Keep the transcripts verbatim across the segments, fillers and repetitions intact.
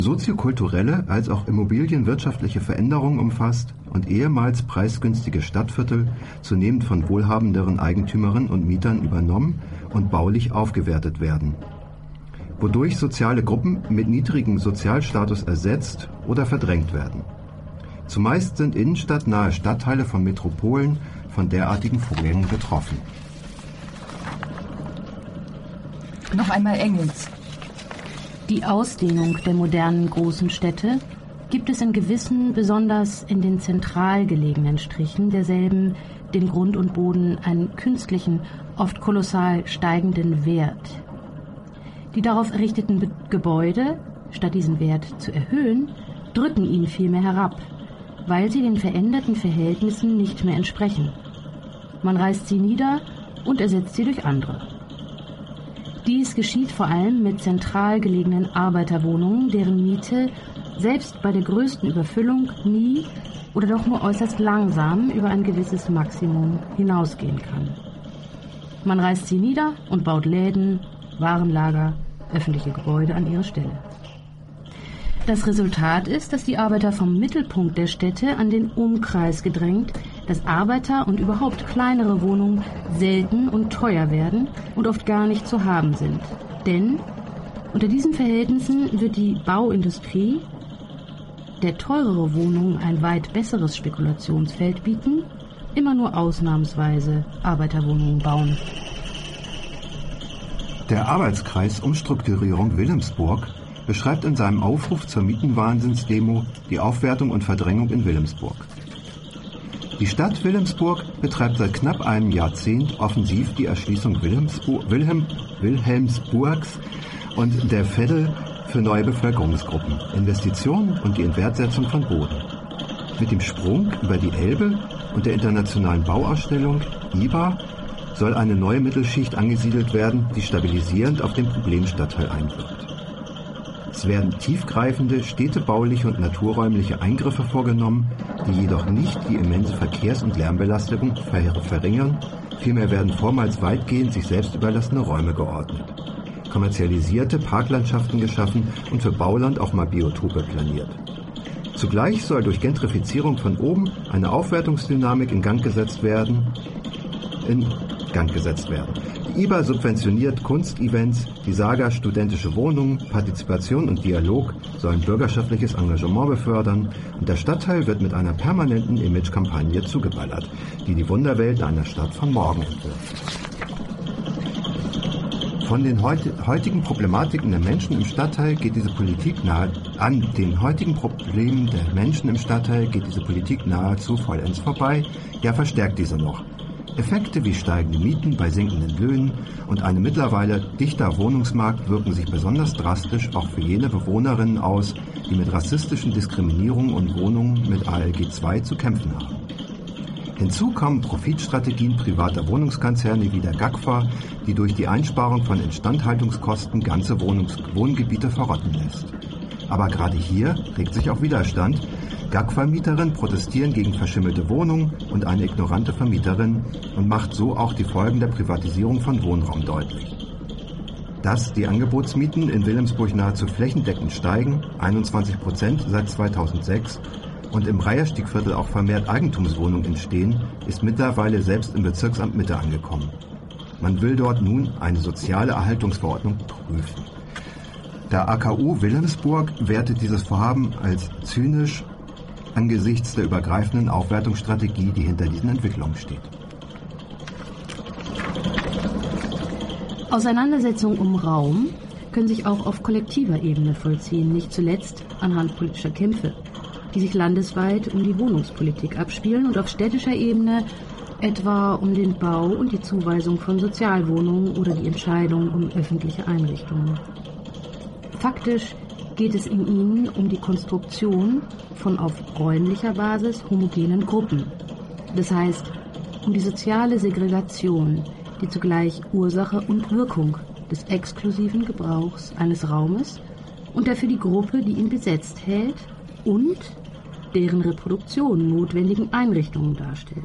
soziokulturelle als auch immobilienwirtschaftliche Veränderungen umfasst und ehemals preisgünstige Stadtviertel zunehmend von wohlhabenderen Eigentümerinnen und Mietern übernommen und baulich aufgewertet werden, wodurch soziale Gruppen mit niedrigem Sozialstatus ersetzt oder verdrängt werden. Zumeist sind innenstadtnahe Stadtteile von Metropolen von derartigen Problemen betroffen. Noch einmal Engels. Die Ausdehnung der modernen großen Städte gibt es in gewissen, besonders in den zentral gelegenen Strichen derselben, den Grund und Boden einen künstlichen, oft kolossal steigenden Wert. Die darauf errichteten Be- Gebäude, statt diesen Wert zu erhöhen, drücken ihn vielmehr herab, weil sie den veränderten Verhältnissen nicht mehr entsprechen. Man reißt sie nieder und ersetzt sie durch andere. Dies geschieht vor allem mit zentral gelegenen Arbeiterwohnungen, deren Miete selbst bei der größten Überfüllung nie oder doch nur äußerst langsam über ein gewisses Maximum hinausgehen kann. Man reißt sie nieder und baut Läden, Warenlager, öffentliche Gebäude an ihre Stelle. Das Resultat ist, dass die Arbeiter vom Mittelpunkt der Städte an den Umkreis gedrängt, dass Arbeiter und überhaupt kleinere Wohnungen selten und teuer werden und oft gar nicht zu haben sind. Denn unter diesen Verhältnissen wird die Bauindustrie der teurere Wohnungen ein weit besseres Spekulationsfeld bieten, immer nur ausnahmsweise Arbeiterwohnungen bauen. Der Arbeitskreis Umstrukturierung Wilhelmsburg beschreibt in seinem Aufruf zur Mietenwahnsinnsdemo die Aufwertung und Verdrängung in Wilhelmsburg. Die Stadt Wilhelmsburg betreibt seit knapp einem Jahrzehnt offensiv die Erschließung Wilhelmsburg, Wilhelm, Wilhelmsburgs und der Veddel für neue Bevölkerungsgruppen, Investitionen und die Inwertsetzung von Boden. Mit dem Sprung über die Elbe und der internationalen Bauausstellung I B A soll eine neue Mittelschicht angesiedelt werden, die stabilisierend auf den Problemstadtteil einwirkt. Es werden tiefgreifende städtebauliche und naturräumliche Eingriffe vorgenommen, die jedoch nicht die immense Verkehrs- und Lärmbelastung verringern, vielmehr werden vormals weitgehend sich selbst überlassene Räume geordnet, kommerzialisierte Parklandschaften geschaffen und für Bauland auch mal Biotope planiert. Zugleich soll durch Gentrifizierung von oben eine Aufwertungsdynamik in Gang gesetzt werden, in Gang gesetzt werden. Die I B A subventioniert Kunstevents, die Saga studentische Wohnungen, Partizipation und Dialog sollen bürgerschaftliches Engagement befördern und der Stadtteil wird mit einer permanenten Imagekampagne zugeballert, die die Wunderwelt einer Stadt von morgen entwirft. Von den heutigen Problematiken der Menschen im Stadtteil geht diese Politik nahe, an den heutigen Problemen der Menschen im Stadtteil geht diese Politik nahezu vollends vorbei, ja verstärkt diese noch. Effekte wie steigende Mieten bei sinkenden Löhnen und einem mittlerweile dichter Wohnungsmarkt wirken sich besonders drastisch auch für jene Bewohnerinnen aus, die mit rassistischen Diskriminierungen und Wohnungen mit A L G zwei zu kämpfen haben. Hinzu kommen Profitstrategien privater Wohnungskonzerne wie der G A G F A, die durch die Einsparung von Instandhaltungskosten ganze Wohnungs- Wohngebiete verrotten lässt. Aber gerade hier regt sich auch Widerstand. G A G F A-Mieterinnen protestieren gegen verschimmelte Wohnungen und eine ignorante Vermieterin und macht so auch die Folgen der Privatisierung von Wohnraum deutlich. Dass die Angebotsmieten in Wilhelmsburg nahezu flächendeckend steigen, einundzwanzig Prozent seit zweitausendsechs, und im Reiherstiegviertel auch vermehrt Eigentumswohnungen entstehen, ist mittlerweile selbst im Bezirksamt Mitte angekommen. Man will dort nun eine soziale Erhaltungsverordnung prüfen. Der A K U Wilhelmsburg wertet dieses Vorhaben als zynisch angesichts der übergreifenden Aufwertungsstrategie, die hinter diesen Entwicklungen steht. Auseinandersetzungen um Raum können sich auch auf kollektiver Ebene vollziehen, nicht zuletzt anhand politischer Kämpfe, die sich landesweit um die Wohnungspolitik abspielen und auf städtischer Ebene etwa um den Bau und die Zuweisung von Sozialwohnungen oder die Entscheidung um öffentliche Einrichtungen. Faktisch geht es in ihnen um die Konstruktion von auf räumlicher Basis homogenen Gruppen. Das heißt, um die soziale Segregation, die zugleich Ursache und Wirkung des exklusiven Gebrauchs eines Raumes und der für die Gruppe, die ihn besetzt hält, und deren Reproduktion notwendigen Einrichtungen darstellt.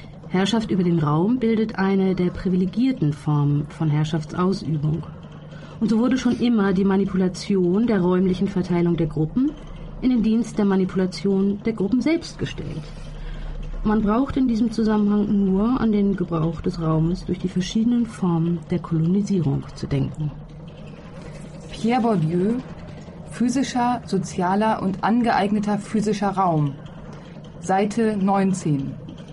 Herrschaft über den Raum bildet eine der privilegierten Formen von Herrschaftsausübung. Und so wurde schon immer die Manipulation der räumlichen Verteilung der Gruppen in den Dienst der Manipulation der Gruppen selbst gestellt. Man braucht in diesem Zusammenhang nur an den Gebrauch des Raumes durch die verschiedenen Formen der Kolonisierung zu denken. Pierre Bourdieu, physischer, sozialer und angeeigneter physischer Raum. Seite neunzehn.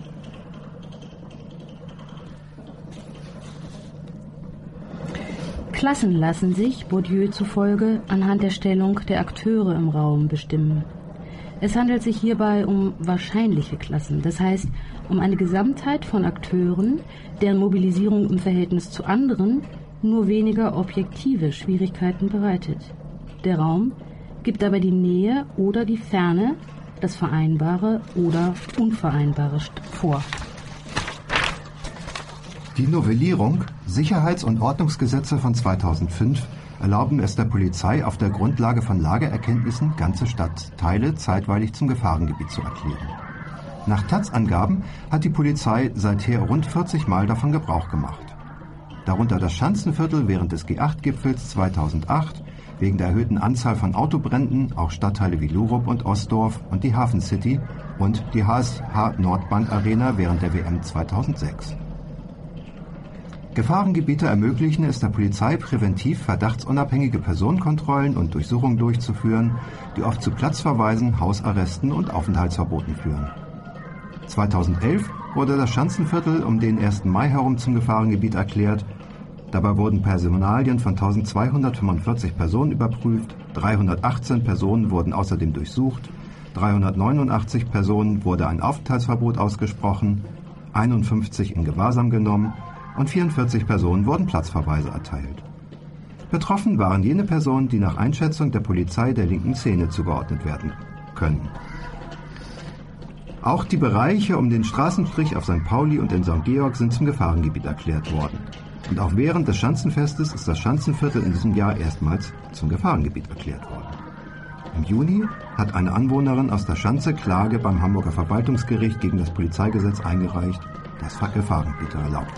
Klassen lassen sich, Bourdieu zufolge, anhand der Stellung der Akteure im Raum bestimmen. Es handelt sich hierbei um wahrscheinliche Klassen, das heißt um eine Gesamtheit von Akteuren, deren Mobilisierung im Verhältnis zu anderen nur weniger objektive Schwierigkeiten bereitet. Der Raum gibt dabei die Nähe oder die Ferne, das Vereinbare oder Unvereinbare vor. Die Novellierung Sicherheits- und Ordnungsgesetze von zweitausendfünf erlauben es der Polizei, auf der Grundlage von Lageerkenntnissen ganze Stadtteile zeitweilig zum Gefahrengebiet zu erklären. Nach Taz-Angaben hat die Polizei seither rund vierzig Mal davon Gebrauch gemacht. Darunter das Schanzenviertel während des G acht Gipfels zweitausendacht, wegen der erhöhten Anzahl von Autobränden auch Stadtteile wie Lurup und Ostdorf und die Hafen City und die H S H Nordbank Arena während der W M zweitausendsechs. Gefahrengebiete ermöglichen es der Polizei, präventiv verdachtsunabhängige Personenkontrollen und Durchsuchungen durchzuführen, die oft zu Platzverweisen, Hausarresten und Aufenthaltsverboten führen. zweitausendelf wurde das Schanzenviertel um den ersten Mai herum zum Gefahrengebiet erklärt. Dabei wurden Personalien von eintausendzweihundertfünfundvierzig Personen überprüft, dreihundertachtzehn Personen wurden außerdem durchsucht, dreihundertneunundachtzig Personen wurde ein Aufenthaltsverbot ausgesprochen, einundfünfzig in Gewahrsam genommen und vierundvierzig Personen wurden Platzverweise erteilt. Betroffen waren jene Personen, die nach Einschätzung der Polizei der linken Szene zugeordnet werden können. Auch die Bereiche um den Straßenstrich auf Sankt Pauli und in Sankt Georg sind zum Gefahrengebiet erklärt worden. Und auch während des Schanzenfestes ist das Schanzenviertel in diesem Jahr erstmals zum Gefahrengebiet erklärt worden. Im Juni hat eine Anwohnerin aus der Schanze Klage beim Hamburger Verwaltungsgericht gegen das Polizeigesetz eingereicht, das Gefahrengebiete erlaubt.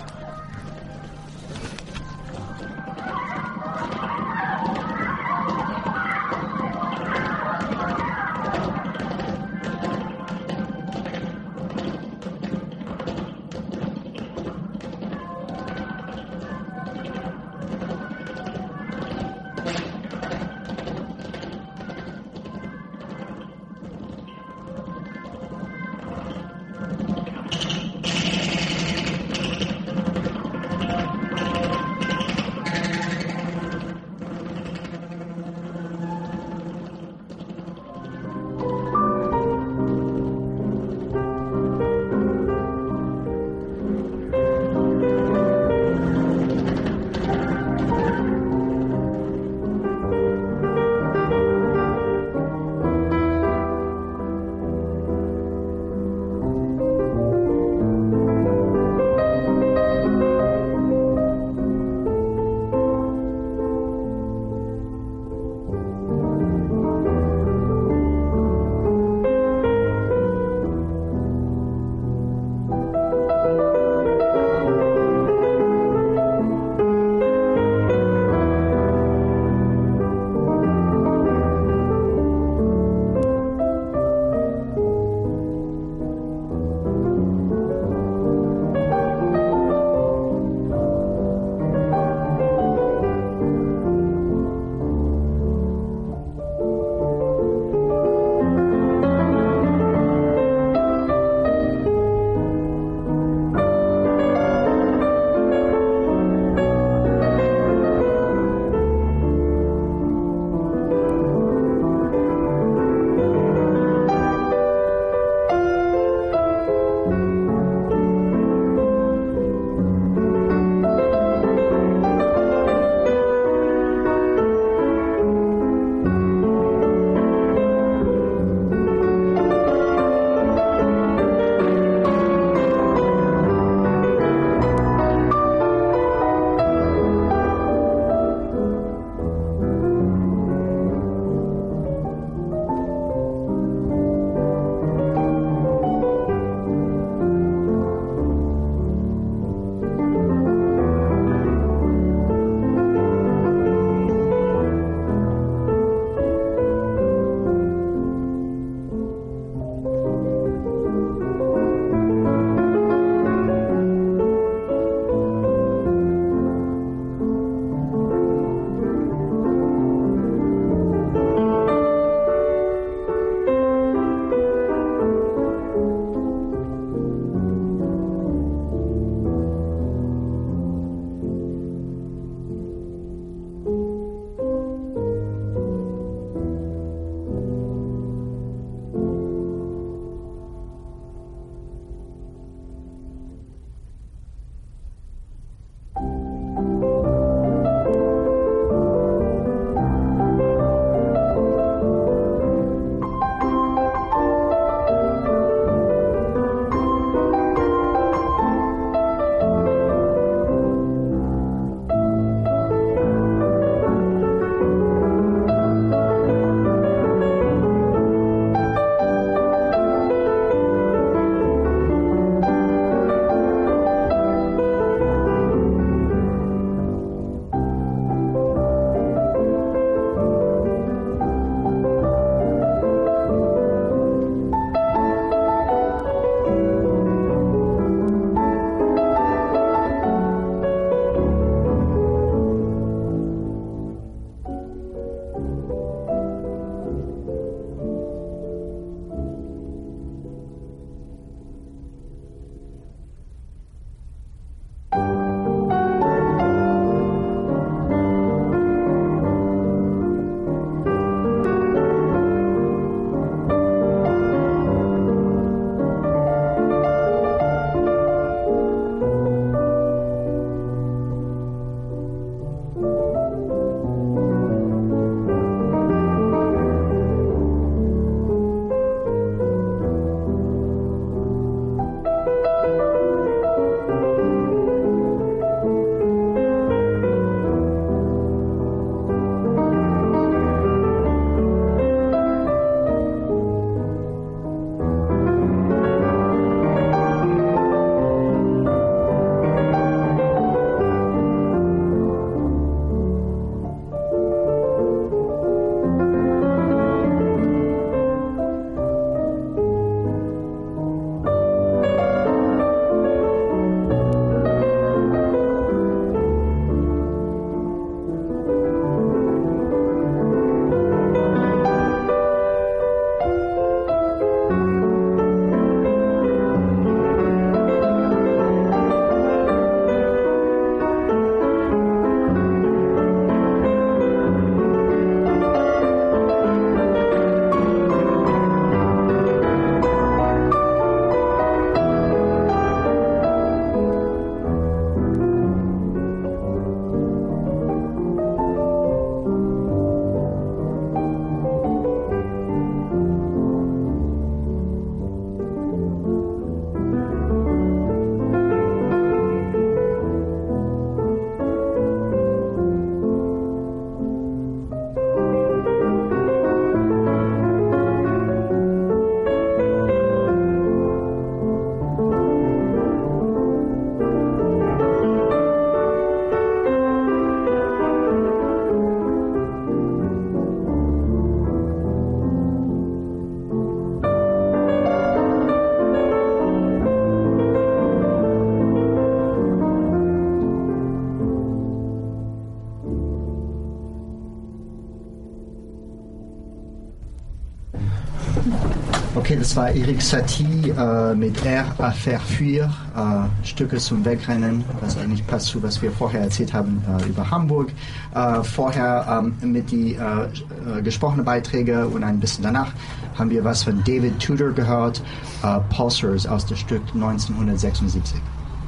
Okay, das war Erik Satie äh, mit R à faire fuir, äh, Stücke zum Wegrennen, was eigentlich passt zu, was wir vorher erzählt haben äh, über Hamburg. Äh, vorher ähm, mit die äh, äh, gesprochenen Beiträge und ein bisschen danach haben wir was von David Tudor gehört, äh, Pulsars aus dem Stück neunzehnhundertsechsundsiebzig.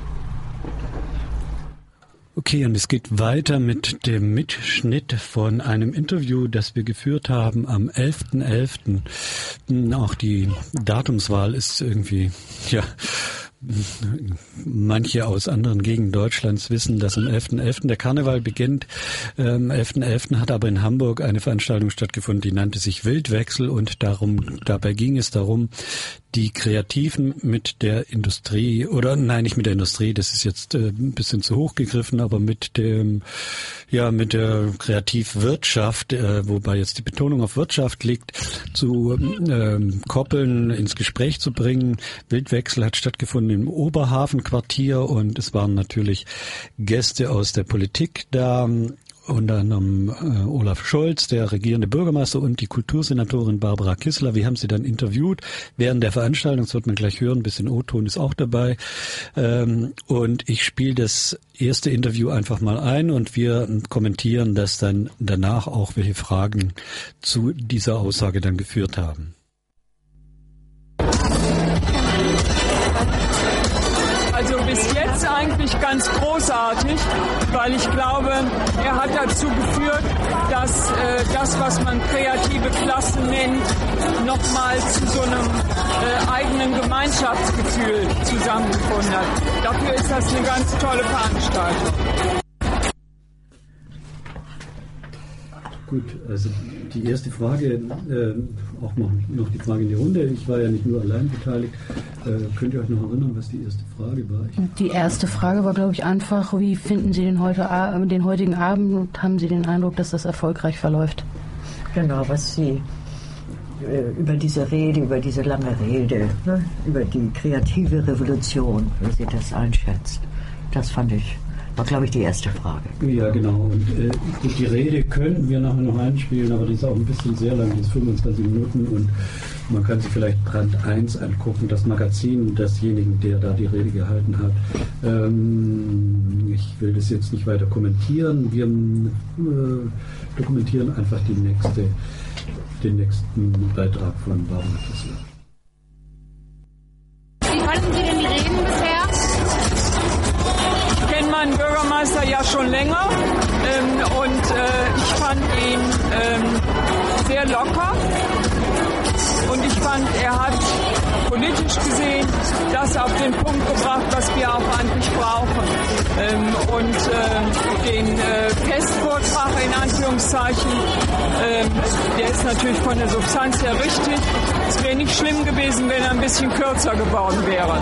Okay, und es geht weiter mit dem Mitschnitt von einem Interview, das wir geführt haben am elften elften Auch die Datumswahl ist irgendwie, ja, manche aus anderen Gegenden Deutschlands wissen, dass am elften elften der Karneval beginnt. Am elften elften hat aber in Hamburg eine Veranstaltung stattgefunden, die nannte sich Wildwechsel, und darum, dabei ging es darum, die Kreativen mit der Industrie, oder nein, nicht mit der Industrie, das ist jetzt äh, ein bisschen zu hoch gegriffen, aber mit dem, ja, mit der Kreativwirtschaft, äh, wobei jetzt die Betonung auf Wirtschaft liegt, zu äh, koppeln, ins Gespräch zu bringen. Wildwechsel hat stattgefunden im Oberhafenquartier, und es waren natürlich Gäste aus der Politik da, unter anderem äh, Olaf Scholz, der regierende Bürgermeister, und die Kultursenatorin Barbara Kissler. Wir haben sie dann interviewt während der Veranstaltung, das wird man gleich hören, ein bisschen O-Ton ist auch dabei. Ähm, und ich spiele das erste Interview einfach mal ein, und wir kommentieren das dann danach auch, welche Fragen zu dieser Aussage dann geführt haben. Also bis jetzt eigentlich ganz großartig, weil ich glaube, er hat dazu geführt, dass äh, das, was man kreative Klasse nennt, nochmal zu so einem äh, eigenen Gemeinschaftsgefühl zusammengefunden hat. Dafür ist das eine ganz tolle Veranstaltung. Gut, also die erste Frage, äh, auch noch, noch die Frage in die Runde. Ich war ja nicht nur allein beteiligt. Äh, könnt ihr euch noch erinnern, was die erste Frage war? Ich die erste Frage war, glaube ich, einfach, wie finden Sie den, heute, den heutigen Abend, und haben Sie den Eindruck, dass das erfolgreich verläuft? Genau, was Sie äh, über diese Rede, über diese lange Rede, ne, über die kreative Revolution, wie Sie das einschätzt, das fand ich, war, glaube ich, die erste Frage. Ja, genau. Und äh, die Rede könnten wir nachher noch einspielen, aber die ist auch ein bisschen sehr lang, die ist fünfundzwanzig Minuten, und man kann sich vielleicht Brand eins angucken, das Magazin desjenigen, der da die Rede gehalten hat. Ähm, ich will das jetzt nicht weiter kommentieren. Wir äh, dokumentieren einfach die nächste, den nächsten Beitrag von Barbara Kissler. Wie fanden Sie denn die Reden bisher? Ich kenne meinen Bürgermeister ja schon länger ähm, und äh, ich fand ihn ähm, sehr locker. Und ich fand, er hat politisch gesehen das auf den Punkt gebracht, was wir auch eigentlich brauchen. Ähm, und äh, den äh, Festvortrag in Anführungszeichen, äh, der ist natürlich von der Substanz her richtig. Es wäre nicht schlimm gewesen, wenn er ein bisschen kürzer geworden wäre.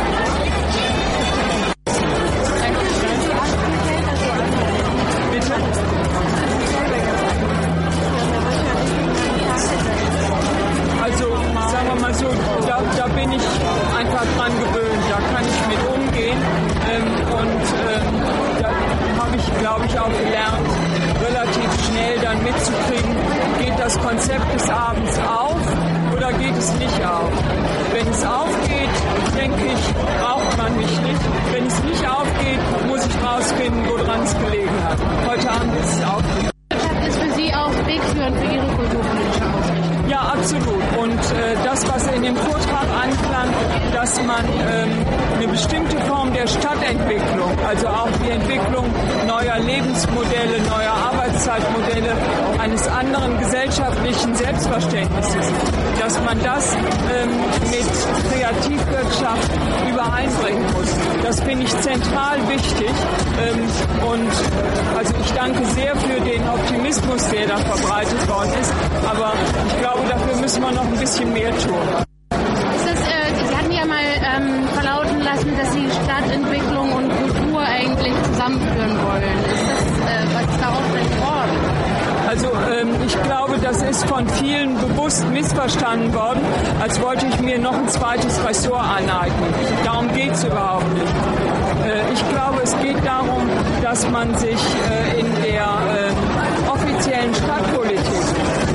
Also da, da bin ich einfach dran gewöhnt, da kann ich mit umgehen ähm, und ähm, da habe ich, glaube ich, auch gelernt, relativ schnell dann mitzukriegen, geht das Konzept des Abends auf oder geht es nicht auf. Wenn es aufgeht, denke ich, braucht man mich nicht. Wenn es nicht aufgeht, muss ich rausfinden, woran es gelegen hat. Heute Abend ist es aufgegangen. Ist für Sie auch wegführend für Ihre kulturpolitische Ausrichtung? Ja, absolut. Und äh, das, was in dem Vortrag anklang, dass man ähm, eine bestimmte Form der Stadtentwicklung, also auch die Entwicklung neuer Lebensmodelle, neuer Arbeitszeitmodelle, eines anderen gesellschaftlichen Selbstverständnisses, dass man das ähm, mit Kreativwirtschaft übereinbringen muss. Das finde ich zentral wichtig. Ähm, und also ich danke sehr für den Optimismus, der da verbreitet worden ist. Aber ich glaube, dafür müssen wir noch ein bisschen mehr tun. Ist das, äh, Sie hatten ja mal ähm, verlauten lassen, dass Sie Stadtentwicklung und Kultur eigentlich zusammenführen wollen. Ist das, äh, was ist daraus denn geworden? Also ähm, ich glaube, das ist von vielen bewusst missverstanden worden, als wollte ich mir noch ein zweites Ressort aneignen. Darum geht es überhaupt nicht. Äh, ich glaube, es geht darum, dass man sich äh, in der äh, offiziellen Stadtpolitik darauf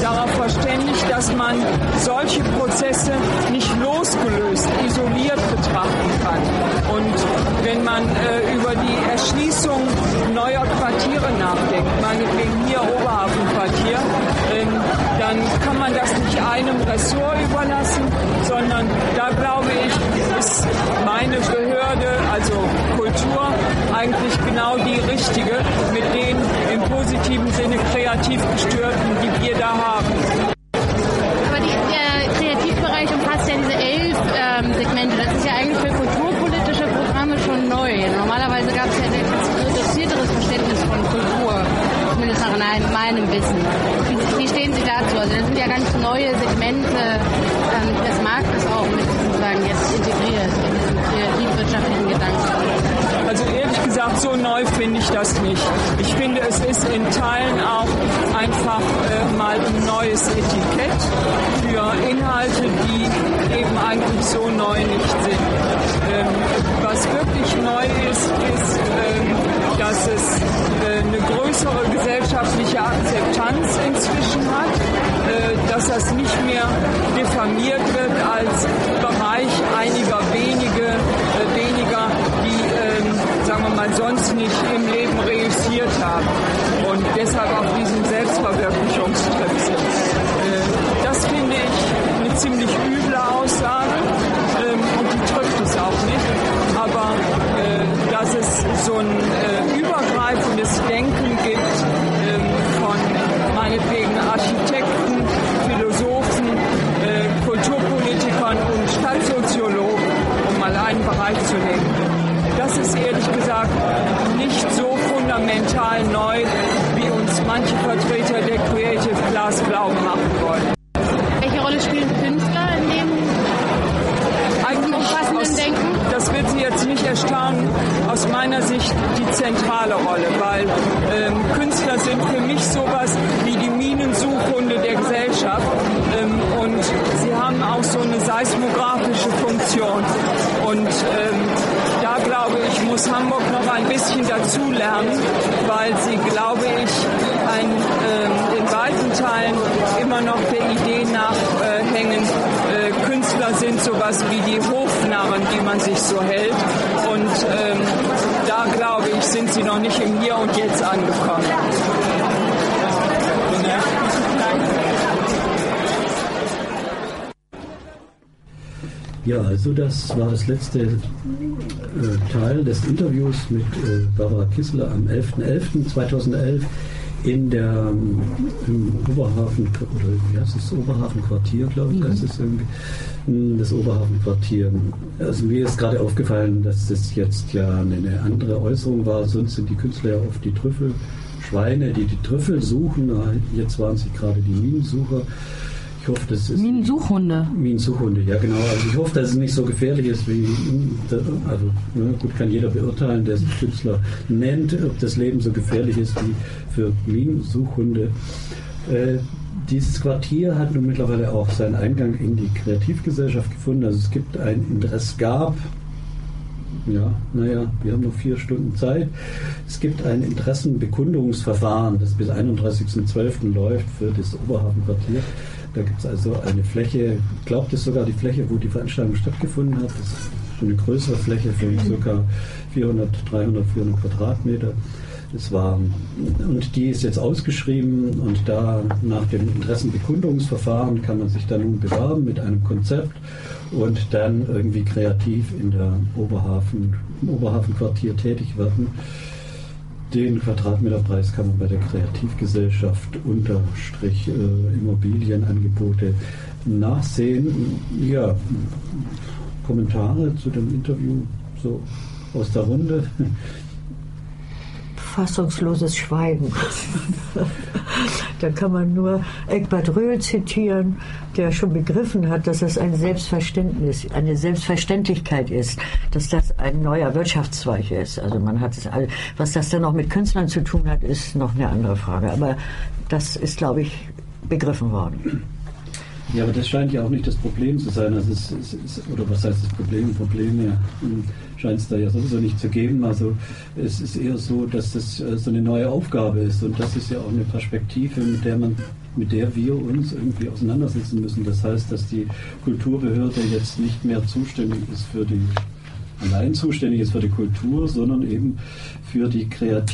verständigt, dass man solche Prozesse nicht losgelöst, isoliert betrachten kann. Und wenn man äh, über die Erschließung neuer Quartiere nachdenkt, meinetwegen hier Oberhafenquartier, äh, dann kann man das nicht einem Ressort überlassen, sondern da glaube ich, ist meine Behörde, also Kultur, eigentlich genau die richtige, mit den im positiven Sinne kreativ Gestörten, die wir da haben. Aber die, der Kreativbereich umfasst ja diese elf ähm, Segmente. Das ist ja eigentlich für kulturpolitische Programme schon neu. Normalerweise gab es ja ein reduzierteres Verständnis von Kultur, zumindest nach meinem Wissen. Wie, wie stehen Sie dazu? Also das sind ja ganz neue Segmente ähm, des Marktes auch mit sozusagen jetzt integriert in diesen kreativwirtschaftlichen Gedanken. Also ehrlich gesagt, so neu finde ich das nicht. Ich finde, es ist in Teilen auch einfach äh, mal ein neues Etikett für Inhalte, die eben eigentlich so neu nicht sind. Ähm, was wirklich neu ist, ist, ähm, dass es äh, eine größere gesellschaftliche Akzeptanz inzwischen hat, äh, dass das nicht mehr diffamiert wird als Bereich einiger wenige, äh, weniger, die äh, sagen wir mal, sonst nicht im Leben reüssiert haben und deshalb auf diesem Selbstverwirklichungstrip sind. Äh, das finde ich eine ziemlich üble Aussage ähm, und die trifft es auch nicht. Aber äh, dass es so ein äh, übergreifendes Denken gibt ähm, von meinetwegen Architekten, Philosophen, äh, Kulturpolitikern und Stadtsoziologen, um mal einen Bereich zu nehmen. Das ist ehrlich gesagt nicht so fundamental neu, wie uns manche Vertreter der Creative Class glauben machen wollen. Welche Rolle spielen Künstler in dem Eigentlich umfassenden aus, Denken? Das wird Sie jetzt nicht erstaunen, aus meiner Sicht die zentrale Rolle, weil ähm, Künstler sind für mich sowas wie die Minensuchhunde der Gesellschaft ähm, und sie haben auch so eine seismografische Funktion und ähm, da glaube ich, muss Hamburg noch ein bisschen dazulernen, weil sie, glaube ich, ein, äh, in weiten Teilen immer noch der Idee nachhängen, äh, Künstler sind sowas wie die Hofnarren, die man sich so hält. Und ähm, da, glaube ich, sind sie noch nicht im Hier und Jetzt angekommen. Ja, also das war das letzte äh, Teil des Interviews mit äh, Barbara Kissler am elften elften zweitausendelf in der ähm, im Oberhafen, oder wie heißt es, Oberhafenquartier, glaube ich, mhm. heißt es irgendwie, das Oberhafenquartier. Also mir ist gerade aufgefallen, dass das jetzt ja eine andere Äußerung war, sonst sind die Künstler ja oft die Trüffelschweine, die die Trüffel suchen, jetzt waren sie gerade die Minensucher. Ich hoffe, das ist Minensuchhunde. Minensuchhunde, ja genau. Also ich hoffe, dass es nicht so gefährlich ist wie, also ne, gut, kann jeder beurteilen, der sich Künstler nennt, ob das Leben so gefährlich ist wie für Minensuchhunde. Äh, dieses Quartier hat nun mittlerweile auch seinen Eingang in die Kreativgesellschaft gefunden. Also es gibt ein Interesse, gab, ja, naja, wir haben noch vier Stunden Zeit. Es gibt ein Interessenbekundungsverfahren, das bis einunddreißigsten zwölften läuft für das Oberhafenquartier. Da gibt es also eine Fläche, ich glaube, das ist sogar die Fläche, wo die Veranstaltung stattgefunden hat. Das ist schon eine größere Fläche von ca. vierhundert, dreihundert, vierhundert Quadratmeter. Das war, und die ist jetzt ausgeschrieben und da nach dem Interessenbekundungsverfahren kann man sich dann nun bewerben mit einem Konzept und dann irgendwie kreativ in der Oberhafen, im Oberhafenquartier tätig werden. Den Quadratmeterpreis kann man bei der Kreativgesellschaft unterstrich äh, Immobilienangebote nachsehen. Ja, Kommentare zu dem Interview so aus der Runde? Fassungsloses Schweigen. Da kann man nur Egbert Röhl zitieren, der schon begriffen hat, dass es ein Selbstverständnis, eine Selbstverständlichkeit ist, dass das ein neuer Wirtschaftszweig ist. Also man hat es, was das dann noch mit Künstlern zu tun hat, ist noch eine andere Frage. Aber das ist, glaube ich, begriffen worden. Ja, aber das scheint ja auch nicht das Problem zu sein. Also es ist, oder was heißt das Problem? Problem ja, scheint es da ja sowieso nicht zu geben. Also es ist eher so, dass das so eine neue Aufgabe ist und das ist ja auch eine Perspektive, mit der man mit der wir uns irgendwie auseinandersetzen müssen. Das heißt, dass die Kulturbehörde jetzt nicht mehr zuständig ist für die, allein zuständig ist für die Kultur, sondern eben für die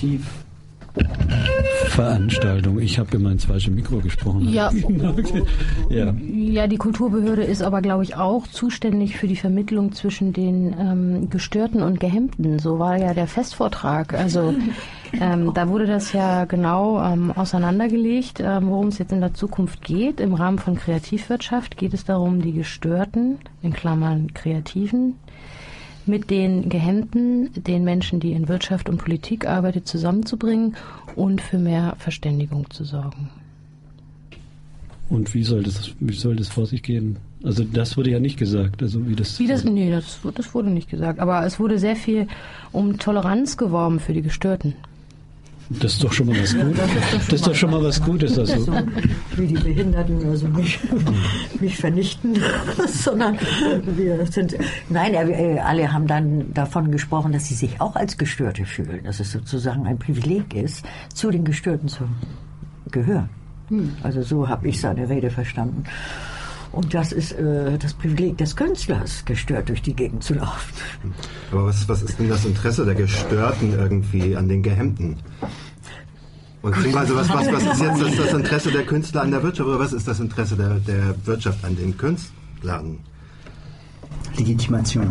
Kreativveranstaltung. Ich habe immer ins falsche Mikro gesprochen. Ja. Okay. Ja. Ja, die Kulturbehörde ist aber, glaube ich, auch zuständig für die Vermittlung zwischen den ähm, Gestörten und Gehemmten. So war ja der Festvortrag. Also ähm, da wurde das ja genau ähm, auseinandergelegt, ähm, worum es jetzt in der Zukunft geht. Im Rahmen von Kreativwirtschaft geht es darum, die Gestörten, in Klammern Kreativen, mit den Gehemmten, den Menschen, die in Wirtschaft und Politik arbeiten, zusammenzubringen und für mehr Verständigung zu sorgen. Und wie soll das, wie soll das vor sich gehen? Also das wurde ja nicht gesagt. Also wie das, wie das nee, das, das wurde nicht gesagt. Aber es wurde sehr viel um Toleranz geworben für die Gestörten. Das ist doch schon mal was Gutes. Ja, das ist doch schon, das ist doch schon mal was Gutes. Also. So, wie die Behinderten also nicht, nicht vernichten, sondern wir sind... Nein, alle haben dann davon gesprochen, dass sie sich auch als Gestörte fühlen. Dass es sozusagen ein Privileg ist, zu den Gestörten zu gehören. Also so habe ich seine Rede verstanden. Und das ist äh, das Privileg des Künstlers, gestört durch die Gegend zu laufen. Aber was, was ist denn das Interesse der Gestörten irgendwie an den Gehemmten? Und beziehungsweise was, was, was ist jetzt das, das Interesse der Künstler an der Wirtschaft oder was ist das Interesse der, der Wirtschaft an den Künstlern? Legitimation.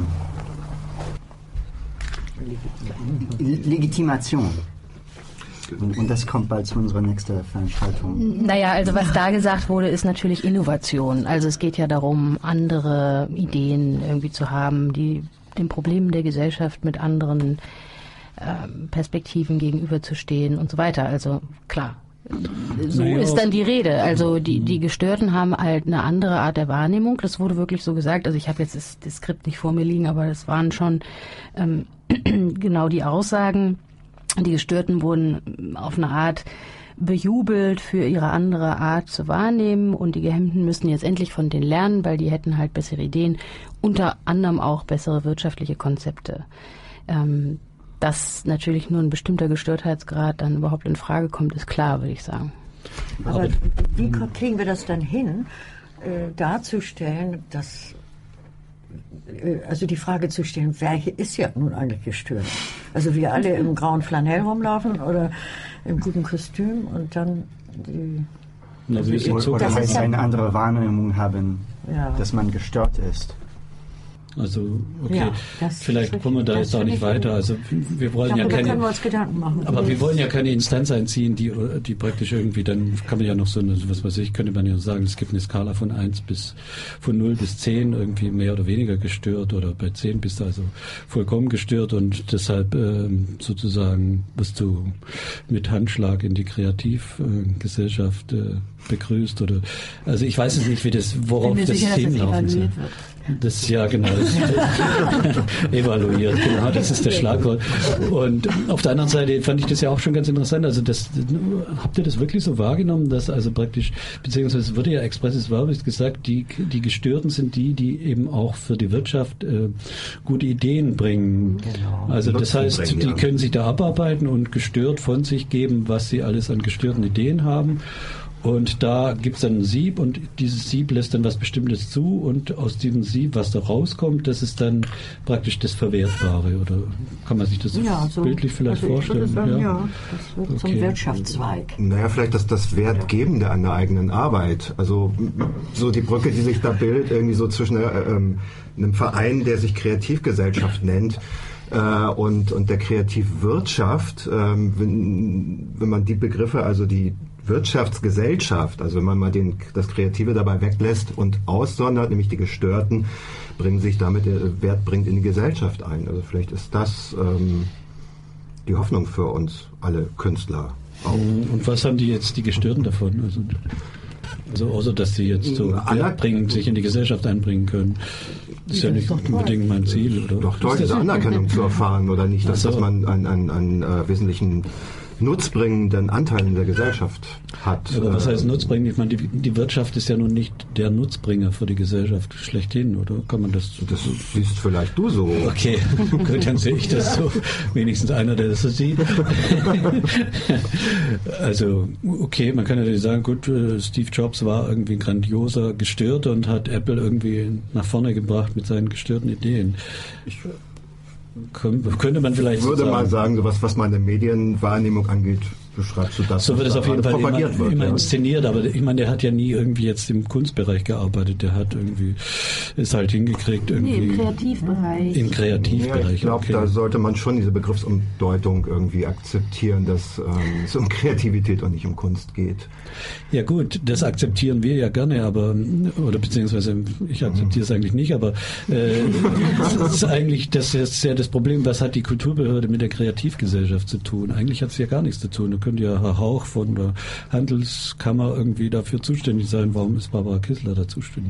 Legitimation. Und, und das kommt bald zu unserer nächsten Veranstaltung. Naja, also was da gesagt wurde, ist natürlich Innovation. Also es geht ja darum, andere Ideen irgendwie zu haben, die den Problemen der Gesellschaft mit anderen ähm, Perspektiven gegenüberzustehen und so weiter. Also klar, so naja, ist dann die Rede. Also die, die Gestörten haben halt eine andere Art der Wahrnehmung. Das wurde wirklich so gesagt. Also ich habe jetzt das, das Skript nicht vor mir liegen, aber das waren schon ähm, genau die Aussagen. Die Gestörten wurden auf eine Art bejubelt für ihre andere Art zu wahrnehmen und die Gehemmten müssen jetzt endlich von denen lernen, weil die hätten halt bessere Ideen, unter anderem auch bessere wirtschaftliche Konzepte. Ähm, dass natürlich nur ein bestimmter Gestörtheitsgrad dann überhaupt in Frage kommt, ist klar, würde ich sagen. Aber, Aber wie kriegen wir das dann hin, äh, darzustellen, dass also die Frage zu stellen, wer ist ja nun eigentlich gestört? Also wir alle im grauen Flanell rumlaufen oder im guten Kostüm und dann die... Also oder oder halt ja eine andere Wahrnehmung haben, ja, dass man gestört ist. Also, okay, ja, vielleicht kommen wir da jetzt auch nicht weiter. Also, wir wollen glaube, ja keine, können wir uns Gedanken machen. Aber wir wollen ja keine Instanz einziehen, die, die praktisch irgendwie, dann kann man ja noch so eine, was weiß ich, könnte man ja sagen, es gibt eine Skala von eins bis, von null bis zehn irgendwie mehr oder weniger gestört oder bei zehn bist du also vollkommen gestört und deshalb, ähm, sozusagen wirst du mit Handschlag in die Kreativgesellschaft äh, begrüßt oder, also ich weiß es nicht, wie das, worauf das hinlaufen soll. Das, ja, genau. Das evaluiert, genau, das ist der Schlagwort. Und auf der anderen Seite fand ich das ja auch schon ganz interessant. Also, das, habt ihr das wirklich so wahrgenommen, dass also praktisch, beziehungsweise wurde ja expresses verbis gesagt, die, die Gestörten sind die, die eben auch für die Wirtschaft äh, gute Ideen bringen. Genau. Also, das heißt, die können sich da abarbeiten und gestört von sich geben, was sie alles an gestörten Ideen haben. Und da gibt es dann ein Sieb und dieses Sieb lässt dann was Bestimmtes zu und aus diesem Sieb, was da rauskommt, das ist dann praktisch das Verwertbare. Oder kann man sich das ja, so bildlich vielleicht also vorstellen? Sagen, ja. ja, das wird okay. Zum Wirtschaftszweig. Naja, vielleicht das, das Wertgebende an der eigenen Arbeit. Also so die Brücke, die sich da bildet, irgendwie so zwischen äh, ähm, einem Verein, der sich Kreativgesellschaft nennt, äh, und, und der Kreativwirtschaft. Ähm, wenn, wenn man die Begriffe, also die Wirtschaftsgesellschaft, also wenn man mal den, das Kreative dabei weglässt und aussondert, nämlich die Gestörten, bringen sich damit der Wert bringt in die Gesellschaft ein. Also vielleicht ist das ähm, die Hoffnung für uns alle Künstler auch. Und was haben die jetzt die Gestörten davon? Also, also außer dass sie jetzt so Wert bringen, sich in die Gesellschaft einbringen können. Das ist ja nicht unbedingt mein Ziel. Oder? Doch toll, diese Anerkennung zu erfahren oder nicht, dass, so. dass man an, an, an uh, wesentlichen nutzbringenden Anteil in der Gesellschaft hat. Aber was heißt nutzbringend? Ich meine, die, die Wirtschaft ist ja nun nicht der Nutzbringer für die Gesellschaft schlechthin, oder kann man das so? Das siehst vielleicht du so. Okay, gut, dann sehe ich das so. Wenigstens einer, der das so sieht. Also, okay, man kann natürlich sagen, gut, Steve Jobs war irgendwie ein grandioser Gestörter und hat Apple irgendwie nach vorne gebracht mit seinen gestörten Ideen. Ich Könnte man vielleicht ich würde so sagen. mal sagen, so was, was meine Medienwahrnehmung angeht, beschreibst du das. So wird es auf jeden Fall immer, wird, immer ja. inszeniert, aber ich meine, der hat ja nie irgendwie jetzt im Kunstbereich gearbeitet, der hat irgendwie, ist halt hingekriegt irgendwie. Nee, im Kreativbereich. Im Kreativbereich, ja, ich glaube, okay. Da sollte man schon diese Begriffsumdeutung irgendwie akzeptieren, dass ähm, es um Kreativität und nicht um Kunst geht. Ja gut, das akzeptieren wir ja gerne, aber, oder beziehungsweise ich akzeptiere es eigentlich nicht, aber äh, das ist eigentlich das ist ja das Problem, was hat die Kulturbehörde mit der Kreativgesellschaft zu tun? Eigentlich hat es ja gar nichts zu tun. Da könnte ja Herr Hauch von der Handelskammer irgendwie dafür zuständig sein. Warum ist Barbara Kissler da zuständig?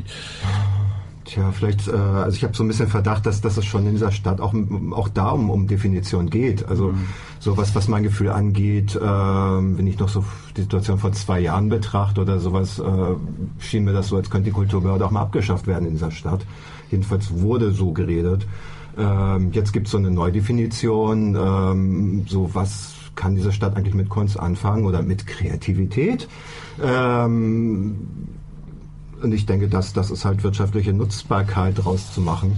Tja, vielleicht, äh, also ich habe so ein bisschen Verdacht, dass, dass es schon in dieser Stadt auch, auch da um, um Definition geht. Also mhm. sowas, was mein Gefühl angeht, äh, wenn ich noch so die Situation vor zwei Jahren betrachte oder sowas, äh, schien mir das so, als könnte die Kulturbehörde auch mal abgeschafft werden in dieser Stadt. Jedenfalls wurde so geredet. Ähm, jetzt gibt es so eine Neudefinition, ähm, so was kann diese Stadt eigentlich mit Kunst anfangen oder mit Kreativität? Ähm, Und ich denke, dass das ist halt wirtschaftliche Nutzbarkeit draus zu machen.